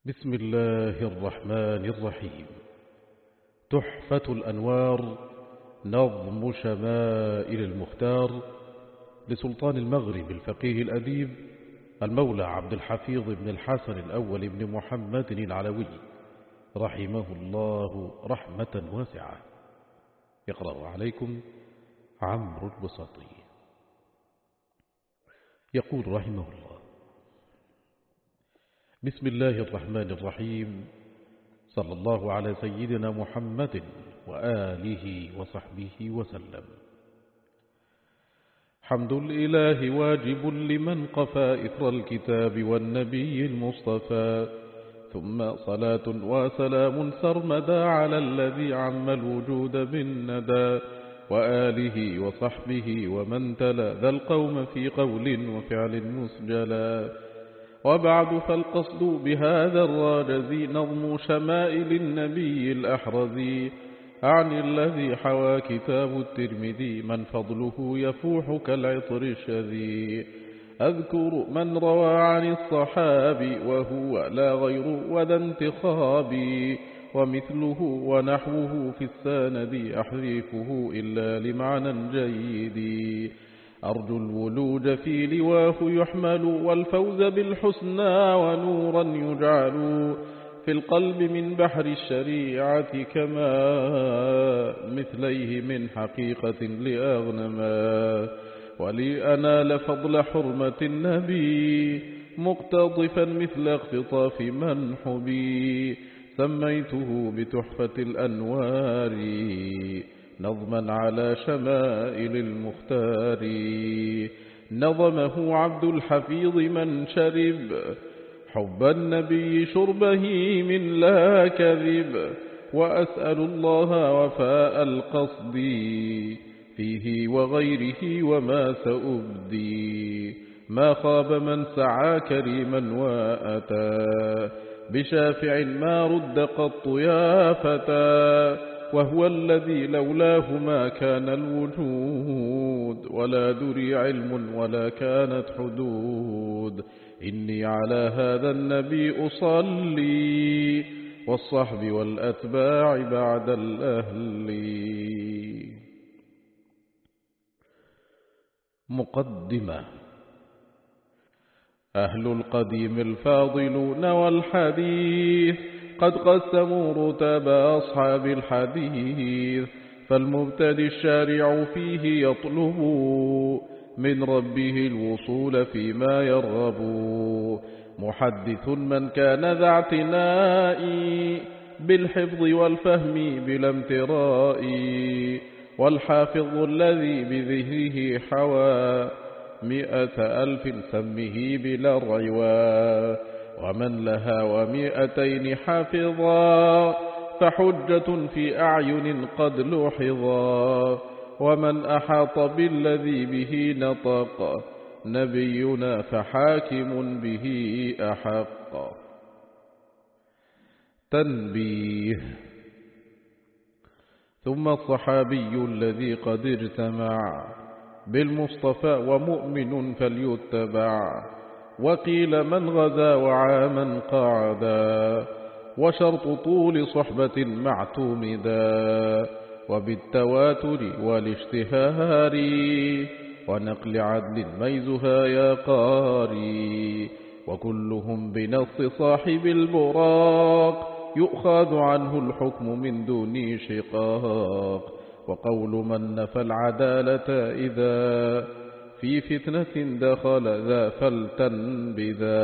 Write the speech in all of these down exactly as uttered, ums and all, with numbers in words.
بسم الله الرحمن الرحيم. تحفة الأنوار، نظم شمائل المختار، لسلطان المغرب الفقيه الأديب المولى عبد الحفيظ بن الحسن الأول بن محمد العلوي رحمه الله رحمة واسعة. يقرأ عليكم عمرو البساطي. يقول رحمه الله: بسم الله الرحمن الرحيم. صلى الله على سيدنا محمد وآله وصحبه وسلم. حمد الإله واجب لمن قفى إثر الكتاب والنبي المصطفى، ثم صلاة وسلام سرمدا على الذي عم الوجود بالندى، وآله وصحبه ومن تلا ذا القوم في قول وفعل مسجلا. وبعد، فالقصد بهذا الراجز نظم شمائل النبي الأحرز، عن الذي حوى كتاب الترمذي من فضله يفوح كالعطر الشذي. أذكر من روى عن الصحابي وهو لا غير وذا انتخاب، ومثله ونحوه في السند أحرفه إلا لمعنى جيد. أرجو الولوج في لواه يحمل، والفوز بالحسنى ونورا يجعل في القلب من بحر الشريعة، كما مثليه من حقيقة لأغنما. ولأنال فضل حرمة النبي مقتطفا مثل اختطاف منحبي، سميته بتحفة الأنوار نظما على شمائل المختار. نظمه عبد الحفيظ من شرب حب النبي شربه من لا كذب، وأسأل الله وفاء القصد فيه وغيره وما سأبدي. ما خاب من سعى كريما وأتى بشافع ما رد قط يا فتى، وهو الذي لولاه ما كان الوجود، ولا دري علم ولا كانت حدود. إني على هذا النبي أصلي، والصحب والأتباع بعد الأهل. مقدمة. أهل القديم الفاضلون والحديث قد قسموا رتب أصحاب الحديث، فالمبتدي الشارع فيه يطلب من ربه الوصول فيما يرغب. محدث من كان ذا اعتناء بالحفظ والفهم بلا امتراء، والحافظ الذي بذهنه حوى مئة ألف سمه بلا الريوى. ومن لها ومئتين حافظا فحجة في أعين قد لوحظا. ومن أحاط بالذي به نطق نبينا فحاكم به أحق. تنبيه. ثم الصحابي الذي قد اجتمع بالمصطفى ومؤمن فليتبع، وقيل من غزا وعاما قعدا، وشرط طول صحبة معتمدا، وبالتواتر والاشتهار ونقل عدل ميزها يا قاري. وكلهم بنص صاحب البراق يؤخذ عنه الحكم من دون شقاق. وقول من نفى العدالة إذا في فتنة دخل ذا فلتنبذا.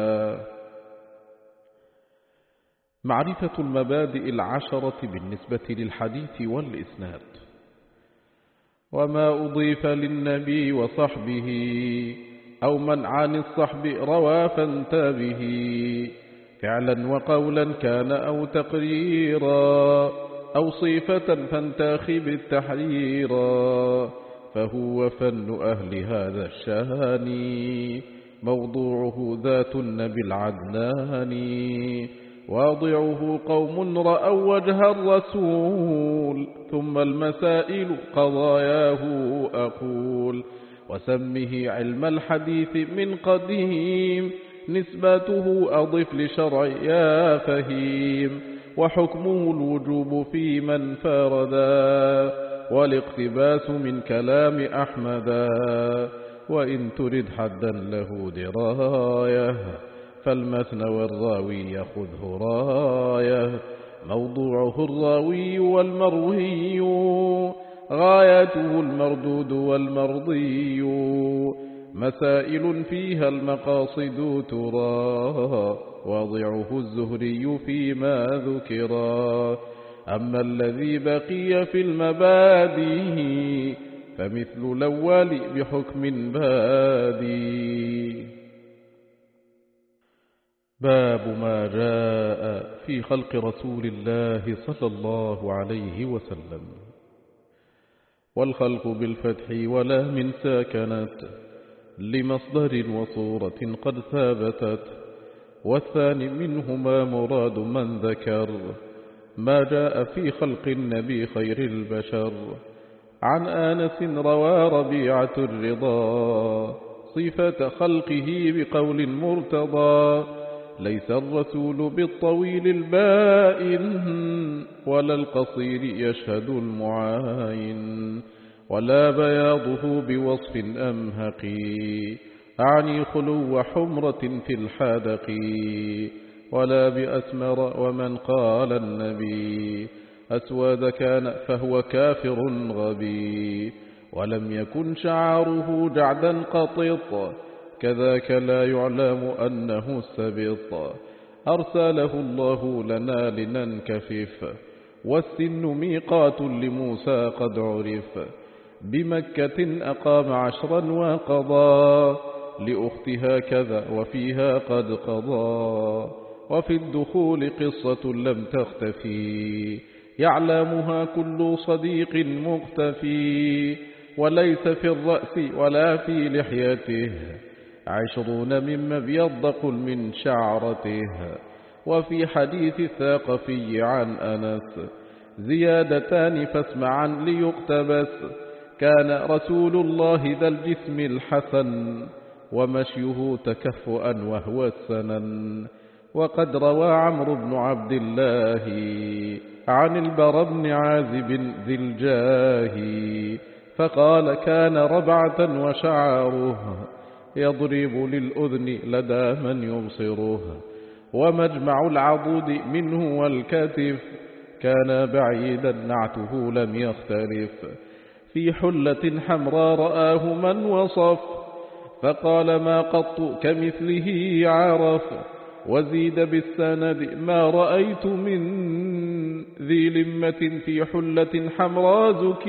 معرفة المبادئ العشرة بالنسبة للحديث والإسناد. وما أضيف للنبي وصحبه أو من عن الصحب روى فانتبه، فعلا وقولا كان أو تقريرا، أو صفة فانتخب التحريرا. فهو فن أهل هذا الشان موضوعه ذات النبي العدنان. واضعه قوم رأوا وجه الرسول، ثم المسائل قضاياه أقول. وسمه علم الحديث من قديم نسبته أضف لشرع يا فهيم، وحكمه الوجوب في من فاردا، والاقتباس من كلام أحمدا. وإن ترد حدا له دراية فالمثنى والراوي خذه راية، موضوعه الراوي والمروي، غايته المردود والمرضي، مسائل فيها المقاصد ترى، واضعه الزهري فيما ذكرا. أما الذي بقي في المبادئ فمثل الأول بحكم بادي. باب ما جاء في خلق رسول الله صلى الله عليه وسلم. والخلق بالفتح ولا من ساكنت لمصدر وصورة قد ثابتت، والثاني منهما مراد من ذكر ما جاء في خلق النبي خير البشر. عن آنس روى ربيعة الرضا صفة خلقه بقول مرتضى، ليس الرسول بالطويل البائن ولا القصير يشهد المعاين، ولا بياضه بوصف أمهق، أعني خلو حمرة في الحادق، ولا بأسمر ومن قال النبي أسود كان فهو كافر غبي، ولم يكن شعاره جعدا قطط، كذاك لا يعلم أنه السبط. أرسله الله لنا لننكفف، والسن ميقات لموسى قد عرف، بمكة أقام عشرا وقضى، لأختها كذا وفيها قد قضى. وفي الدخول قصة لم تختفي، يعلمها كل صديق مختفي، وليس في الرأس ولا في لحيته عشرون مما بيض من شعرته. وفي حديث الثاقفي عن أنس زيادتان فاسمعا ليقتبس، كان رسول الله ذا الجسم الحسن، ومشيه تكفؤا وهو السنن. وقد روى عمرو بن عبد الله عن البر بن عازب ذي الجاه فقال كان ربعة وشعاره يضرب للأذن لدى من يبصره، ومجمع العضود منه والكتف كان بعيدا نعته لم يختلف. في حلة حمراء رآه من وصف، فقال ما قط كمثله عرف، وزيد بالسند ما رأيت من ذي لمة في حلة حمراء زك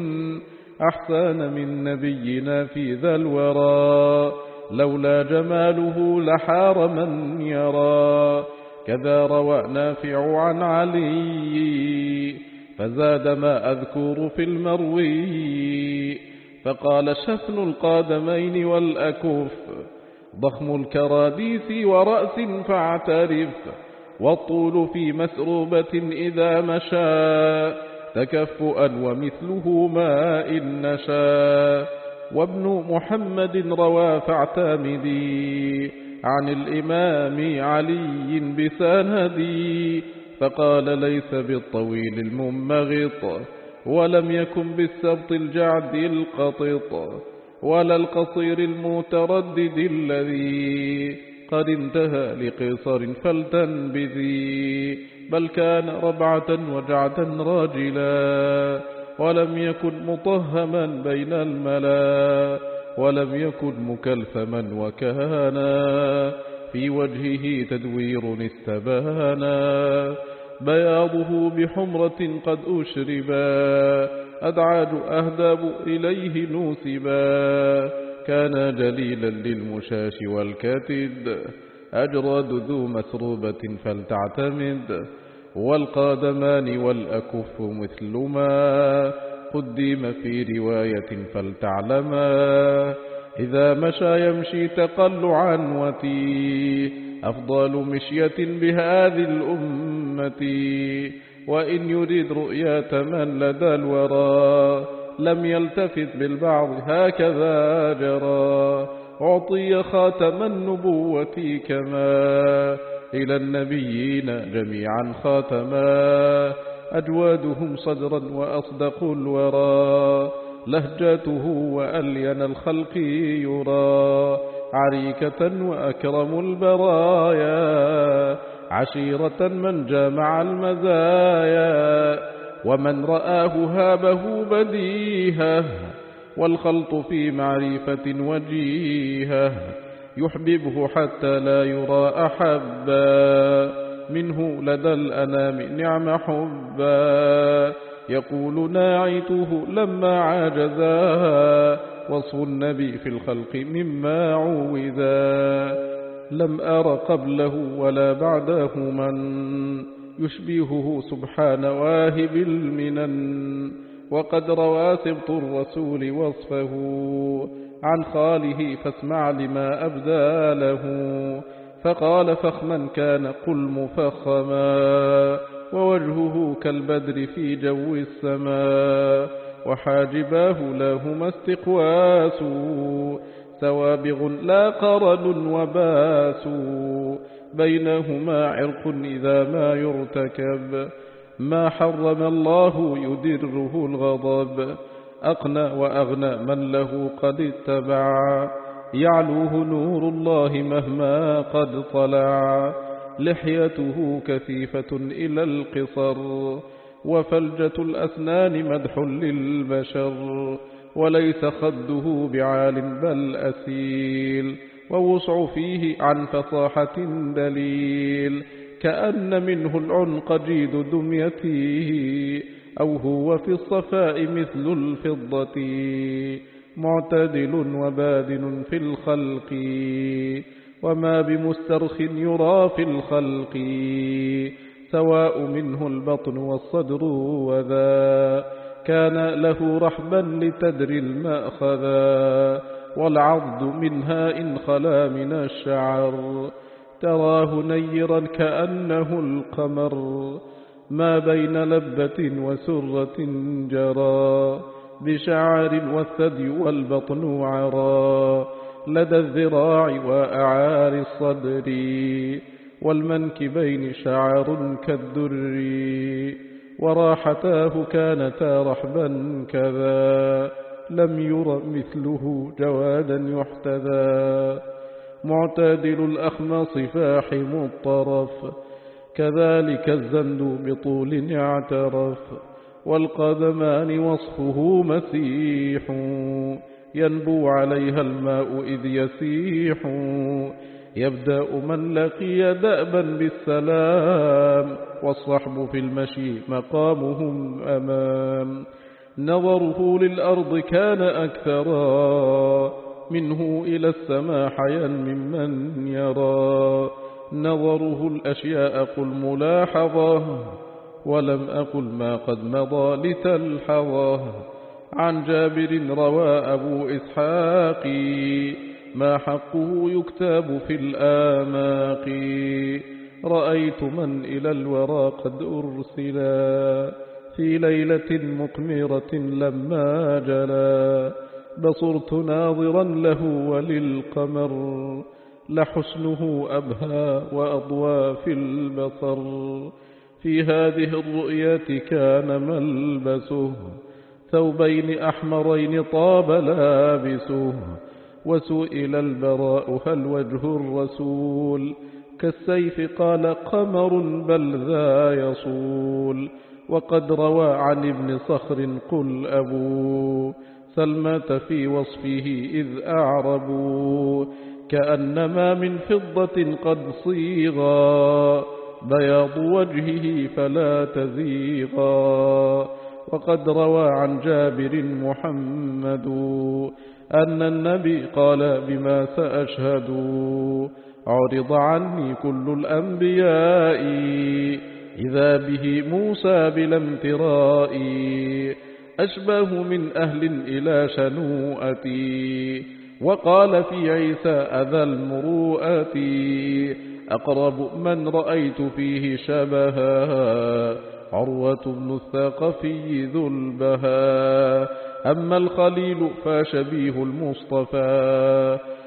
أحسن من نبينا في ذا الورى، لولا جماله لحار من يرى. كذا روى نافع عن علي فزاد ما أذكر في المروي، فقال شفن القادمين والأكف ضخم الكراديس ورأس فاعترف، والطول في مسروبة إذا مشى تكفؤا ومثله ما إن نشا. وابن محمد روى فاعتمدي عن الإمام علي بسندي، فقال ليس بالطويل الممغط، ولم يكن بالسبط الجعد القطط، ولا القصير المتردد الذي قد انتهى لقصر فلتنبذي، بل كان ربعة وجعدا راجلا، ولم يكن مطهما بين الملا، ولم يكن مكلثما، وكان في وجهه تدوير استبانا، بياضه بحمرة قد أشربا، أدعاج أهداب إليه نوسبا، كان جليلا للمشاش والكتد، أجراد ذو مسروبة فلتعتمد، والقادمان والأكف مثل ما قدم في رواية فلتعلما، إذا مشى يمشي تقلعا وتي، أفضل مشية بهذه الأمة، وإن يريد رؤية من لدى الورى لم يلتفت بالبعض هكذا جرى، أعطي خاتم النبوة كما إلى النبيين جميعا خاتما أجوادهم صدرا وأصدق الورى لهجته وألين الخلق يرى عريكة وأكرم البرايا عشيرة من جامع المزايا ومن رآه هابه بديهة والخلط في معرفة وجيهة يحببه حتى لا يرى أحبا منه لدى الأنام نعم حبا يقول ناعته لما عاجزا وصف النبي في الخلق مما عوذا لم أر قبله ولا بعده من يشبهه سبحان واهب المنن وقد روى سبط الرسول وصفه عن خاله فاسمع لما أبدى له فقال فخما كان قل مفخما ووجهه كالبدر في جو السماء وحاجباه لهما استقواس سوابغ لا قرن وباس بينهما عرق إذا ما يرتكب ما حرم الله يدره الغضب أقنى وأغنى من له قد اتبع يعلوه نور الله مهما قد طلع لحيته كثيفة إلى القصر وفلجة الأسنان مدح للبشر وليس خده بعال بل أسيل ووسع فيه عن فصاحة دليل كأن منه العنق جيد دميته أو هو في الصفاء مثل الفضة معتدل وبادن في الخلق وما بمسترخ يرى في الخلق سواء منه البطن والصدر وذا كان له رحبا لتدري المأخذا والعضد منها إن خلا من الشعر تراه نيرا كأنه القمر ما بين لبة وسرة جرى بشعر والثدي والبطن عرى لدى الذراع وأعار الصدر والمنكبين شعر كالدر وراحتاه كانتا رحبا كذا لم ير مثله جوادا يحتذى معتدل الأخماص فاحم الطرف كذلك الزند بطول اعترف والقدمان وصفه مسيح ينبو عليها الماء إذ يسيح يبدأ من لقي دأبا بالسلام والصحب في المشي مقامهم أمام نظره للأرض كان أكثرا منه إلى السماء حيا ممن يرى نظره الأشياء قل ملاحظة ولم أقل ما قد مضى لتلحظه عن جابر روى أبو إسحاق ما حقه يكتاب في الآماق رأيت من إلى الورى قد أرسلا في ليلة مقمرة لما جلا بصرت ناظرا له وللقمر لحسنه أبهى وأضوى في البصر في هذه الرؤية كان ملبسه ثوبين أحمرين طاب لابسه وسئل البراء هل وجه الرسول كالسيف قال قمر بل ذا يصول وقد روى عن ابن صخر قل أبو سلمة في وصفه إذ أعربوا كأنما من فضة قد صيغا بياض وجهه فلا تزيغا وقد روى عن جابر محمد أن النبي قال بما سأشهد عرض عني كل الأنبياء إذا به موسى بلا امتراء أشبه من أهل إلى شنوءتي وقال في عيسى أذى المروءة أقرب من رأيت فيه شبها عروة بن الثقفي ذو البهاء أما الخليل فشبيه المصطفى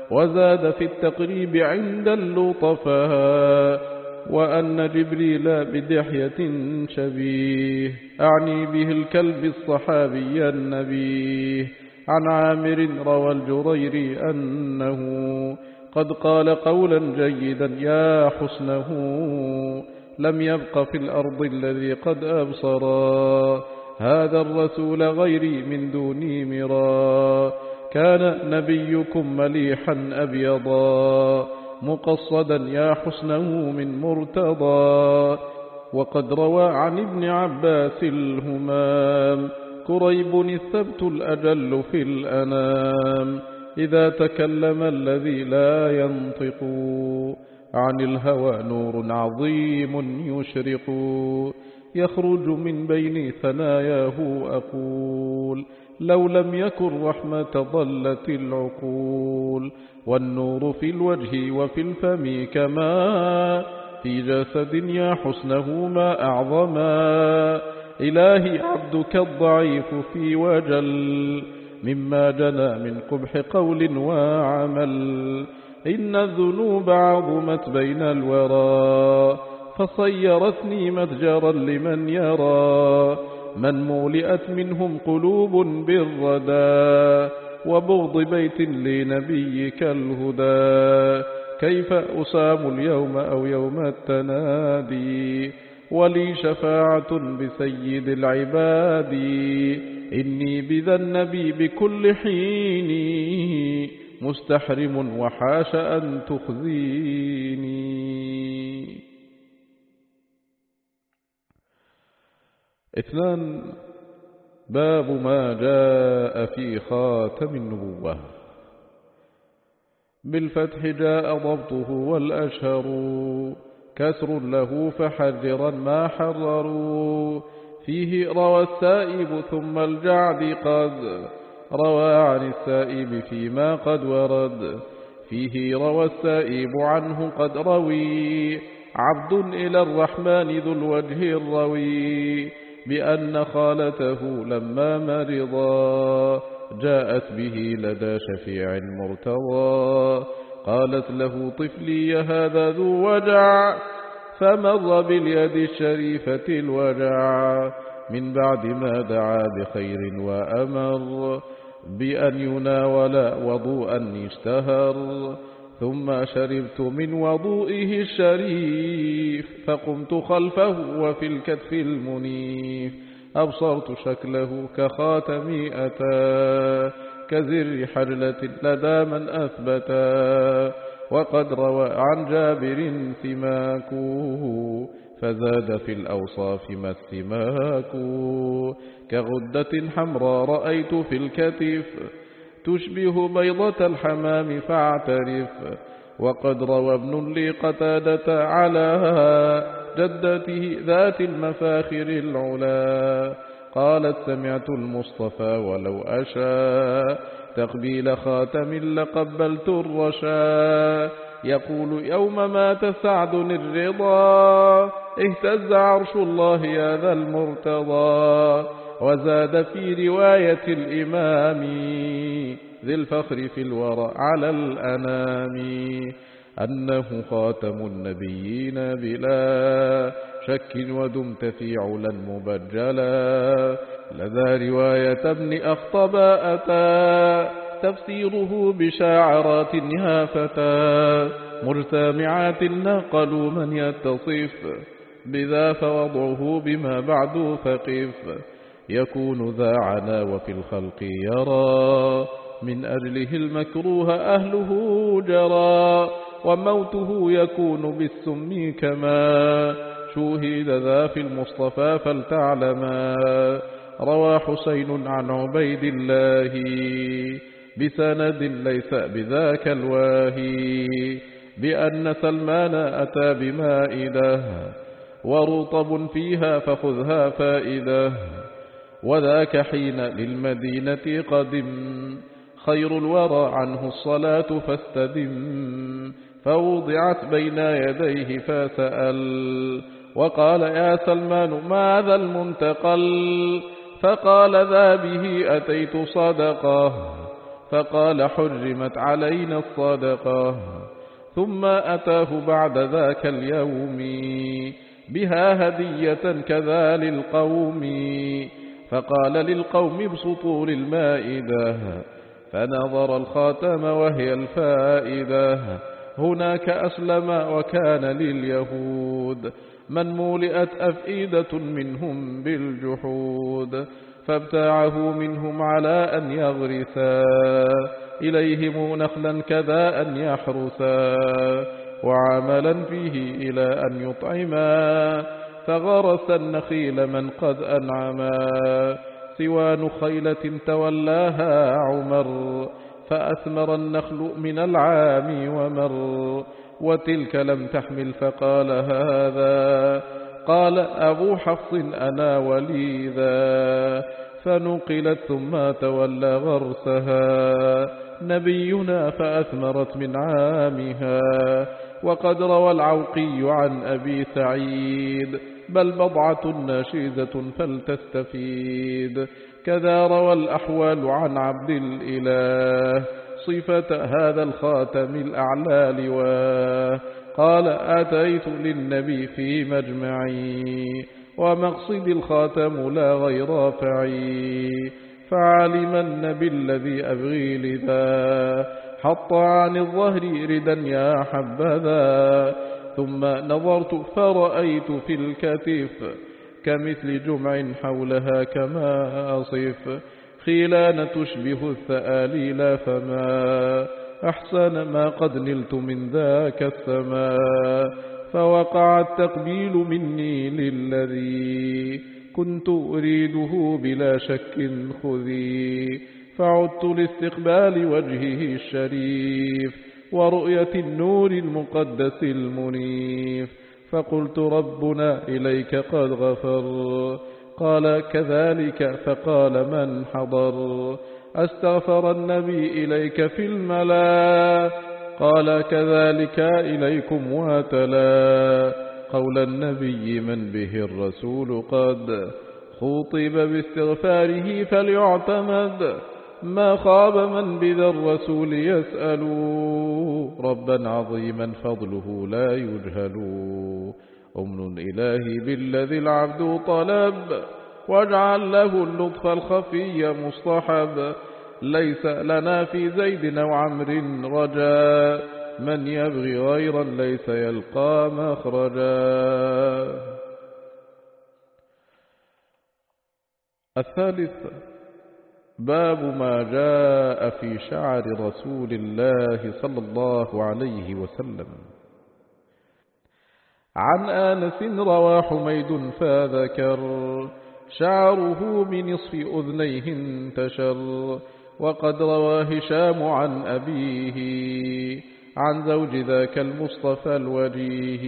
وزاد في التقريب عند اللطفاء وأن جبريل بدحية شبيه، أعني به الكلب الصحابي النبيه. عن عامر روى الجريري أنه قد قال قولا جيدا يا حسنه، لم يبق في الأرض الذي قد أبصرا، هذا الرسول غيري من دوني مرا. كان نبيكم مليحا أبيضا، مقصدا يا حسنه من مرتضى. وقد روى عن ابن عباس الهمام، كريب الثبت الأجل في الأنام، إذا تكلم الذي لا ينطق، عن الهوى نور عظيم يشرق، يخرج من بين ثناياه أقول، لو لم يكن رحمة ضلت العقول. والنور في الوجه وفي الفم كما في جسد يا حسنه ما أعظما. إلهي عبدك الضعيف في وجل، مما جنى من قبح قول وعمل. إن الذنوب عظمت بين الورى، فصيرتني متجرا لمن يرى. من مولئت منهم قلوب بالردى، وبغض بيت لنبيك الهدى. كيف أسام اليوم أو يوم التنادي، ولي شفاعة بسيد العباد. إني بذا النبي بكل حين مستحرم، وحاش أن تخزيني. اثنان، باب ما جاء في خاتم النبوة. بالفتح جاء ضبطه والأشهر، كسر له فحررا ما حرروا. فيه روى السائب ثم الجعد قد روى عن السائب فيما قد ورد. فيه روى السائب عنه قد روي، عبد إلى الرحمن ذو الوجه الروي. بأن خالته لما مرضا، جاءت به لدى شفيع مرتضى. قالت له طفلي هذا ذو وجع، فمر باليد الشريفة الوجع. من بعد ما دعا بخير وأمر، بأن يناول وضوءا اشتهر. ثم شربت من وضوئه الشريف، فقمت خلفه وفي الكتف المنيف. أبصرت شكله كخاتم أتى، كزر حجلة لدى من أثبتا. وقد روى عن جابر سماكه، فزاد في الأوصاف ما السماك. كغدة حمراء رأيت في الكتف، تشبه بيضة الحمام فاعترف. وقد روى ابن لي قتادة على جدته ذات المفاخر العلا، قالت سمعت المصطفى ولو أشاء تقبيل خاتم لقبلت الرشا. يقول يوم مات سعد الرضا، اهتز عرش الله يا ذا المرتضى. وزاد في رواية الإمام ذي الفخر في الورى على الأنام، أنه خاتم النبيين بلا شك، ودمت في علا مبجلا. لذا رواية ابن أخطب أتى، تفسيره بشاعرات يا فتى. مجتمعات نقلوا من يتصف بذا، فوضعه بما بعد فقف. يكون ذا عنا وفي الخلق يرى، من أجله المكروه أهله جرى. وموته يكون بالسم كما شوهد ذا في المصطفى فلتعلما. روى حسين عن عبيد الله بسند ليس بذاك الواهي، بأن سلمان أتى بمائدة ورطب فيها فخذها فائدة. وذاك حين للمدينة قدم، خير الورى عنه الصلاة فاستدم. فوضعت بين يديه فسأل، وقال يا سلمان ماذا المنتقل؟ فقال ذا به أتيت صدقه، فقال حرمت علينا الصدقة. ثم أتاه بعد ذاك اليوم بها هدية كذا للقوم، فقال للقوم ابسطوا للمائدة، فنظر الخاتم وهي الفائدة. هناك أسلم وكان لليهود من مولئت أفئدة منهم بالجحود، فابتاعه منهم على أن يغرسا إليهم نخلا كذا أن يحرسا، وعملا فيه إلى أن يطعما، فغرس النخيل من قد أنعما، سوى نخيلة تولاها عمر، فأثمر النخل من العام ومر، وتلك لم تحمل فقال هذا، قال أبو حفص أنا ولي ذا، فنقلت ثم تولى غرسها نبينا فأثمرت من عامها. وقد روى العوقي عن أبي سعيد بل بضعة ناشزة فلتستفيد. كذا روى الأحوال عن عبد الإله صفة هذا الخاتم الأعلى لواه، قال أتيت للنبي في مجمعي، ومقصد الخاتم لا غير فعي، فعلمن بالذي أبغي لذا، حط عن الظهر ردا يا حبذا. ثم نظرت فرأيت في الكتف كمثل جمع حولها كما أصف، خيلان تشبه الثآليل، فما أحسن ما قد نلت من ذاك السماء. فوقع التقبيل مني للذي كنت أريده بلا شك خذي، فعدت لاستقبال وجهه الشريف ورؤية النور المقدس المنيف، فقلت ربنا إليك قد غفر، قال كذلك، فقال من حضر، استغفر النبي إليك في الملا، قال كذلك إليكم واتلا، قول النبي من به الرسول قد خطب باستغفاره فليعتمد، ما خاب من بذا الرسول يسأل، ربا عظيما فضله لا يجهل، أمن إلهي بالذي العبد طلب، واجعل له اللطف الخفي مصطحب، ليس لنا في زيد أو عمرو رجاء، من يبغي غيرا ليس يلقى مخرجا. الثالث باب ما جاء في شعر رسول الله صلى الله عليه وسلم. عن آنس روى حميد فذكر شعره بنصف أذنيه انتشر، وقد روى هشام عن أبيه عن زوج ذاك المصطفى الوجيه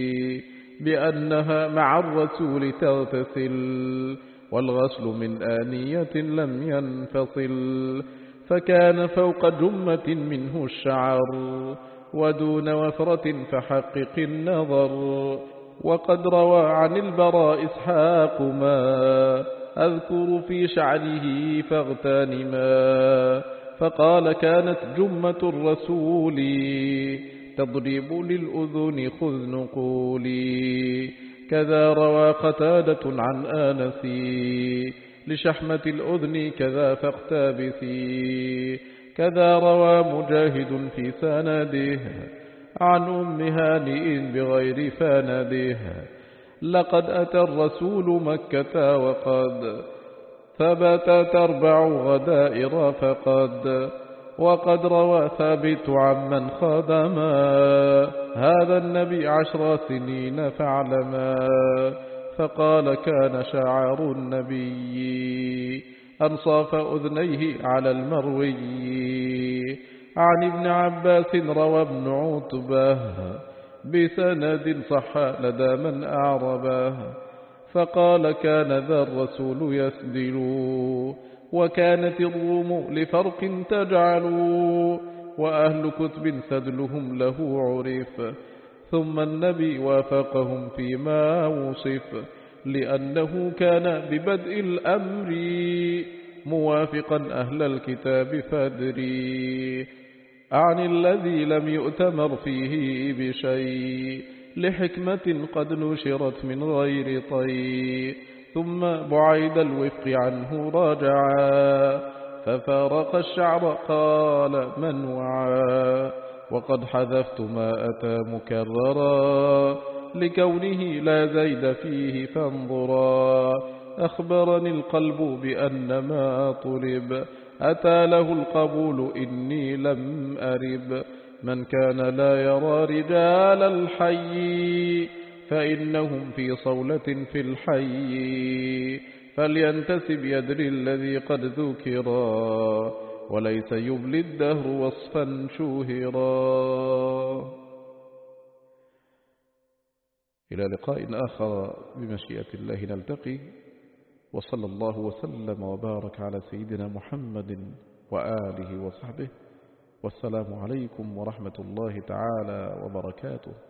بأنها مع الرسول تغتسل، والغسل من آنية لم ينفصل، فكان فوق جمة منه الشعر، ودون وفرة فحقق النظر. وقد روى عن البراء إسحاق ما أذكر في شعره فاغتنما، فقال كانت جمة الرسول تضرب للأذن خذ نقولي. كذا روى قتادة عن آنس لشحمة الأذن كذا فاقتبسي. كذا روى مجاهد في سنده عن أم هانئ بغير فانده، لقد أتى الرسول مكة وقد ثبت تربع غدائر فقد. وقد روى ثابت عمن خدما هذا النبي عشر سنين فاعلما، فقال كان شعار النبي أنصاف أذنيه على المروي. عن ابن عباس روى ابن عتبة بسند صح لدى من أعربه، فقال كان ذا الرسول يسدل، وكانت الروم لفرق تجعل، وأهل كتب سدلهم له عرف، ثم النبي وافقهم فيما وصف، لأنه كان ببدء الأمر موافقا أهل الكتاب فادري عن الذي لم يؤتمر فيه بشيء لحكمة قد نشرت من غير طي ثم بعيد الوفق عنه راجعا ففارق الشعر قال من وعى وقد حذفت ما أتى مكررا لكونه لا زيد فيه فانظرا أخبرني القلب بأن ما طلب أتى له القبول إني لم أرب من كان لا يرى رجال الحي فإنهم في صولة في الحي فلينتسب يدري الذي قد ذكرا وليس يبلي الدهر وصفا شوهرا. إلى لقاء آخر بمشيئة الله نلتقي، وصلى الله وسلم وبارك على سيدنا محمد وآله وصحبه، والسلام عليكم ورحمة الله تعالى وبركاته.